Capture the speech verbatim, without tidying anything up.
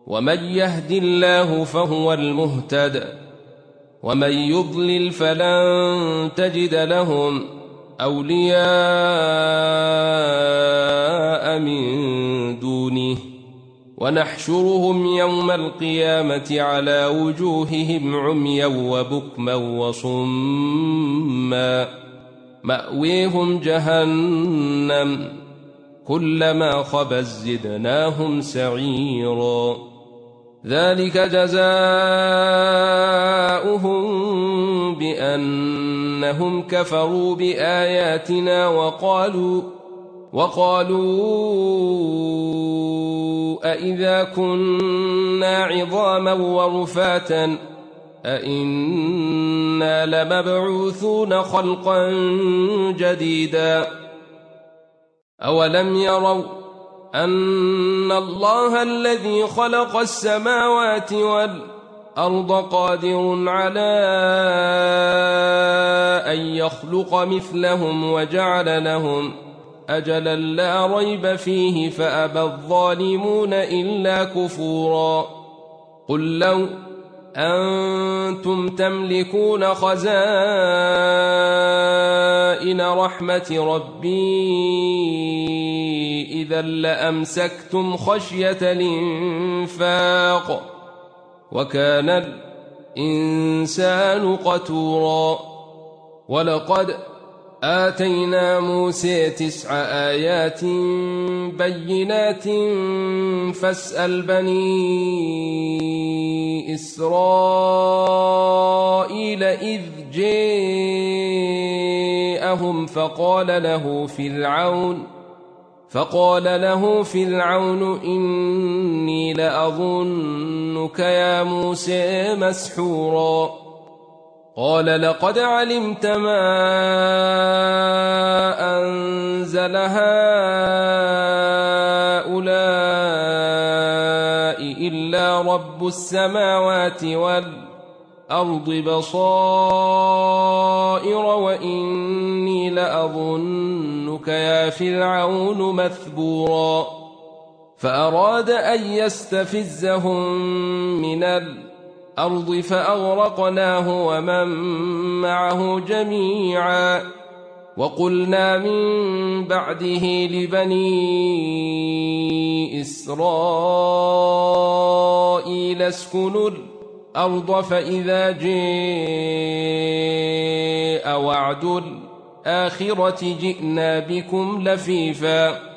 ومن يهد الله فهو المهتد ومن يضلل فلن تجد لهم أولياء من دونه ونحشرهم يوم القيامة على وجوههم عميا وبكما وصما مأويهم جهنم كلما خبت زدناهم سعيرا ذلك جزاؤهم بأنهم كفروا بآياتنا وقالوا وقالوا أإذا كنا عظاما ورفاتا أإنا لمبعوثون خلقا جديدا أولم يروا أن الله الذي خلق السماوات والأرض قادر على أن يخلق مثلهم وجعل لهم أجلا لا ريب فيه فأبى الظالمون إلا كفورا قل لو أنتم تملكون خزائن رحمة ربي إذا لأمسكتم خشية الإنفاق وكان الإنسان قتورا ولقد آتينا موسى تسع آيات بينات فاسأل بني إسرائيل إذ جاءهم فقال له فرعون فقال له فرعون إني لأظنك يا موسى مسحورا قال لقد علمت ما أنزل هؤلاء إلا رب السماوات والأرض بصائر وإني لأظنك يا فرعون مثبورا فأراد أن يستفزهم من الأرض الأرض فأغرقناه ومن معه جميعا وقلنا من بعده لبني إسرائيل اسكنوا الأرض فإذا جاء وعد الآخرة جئنا بكم لفيفا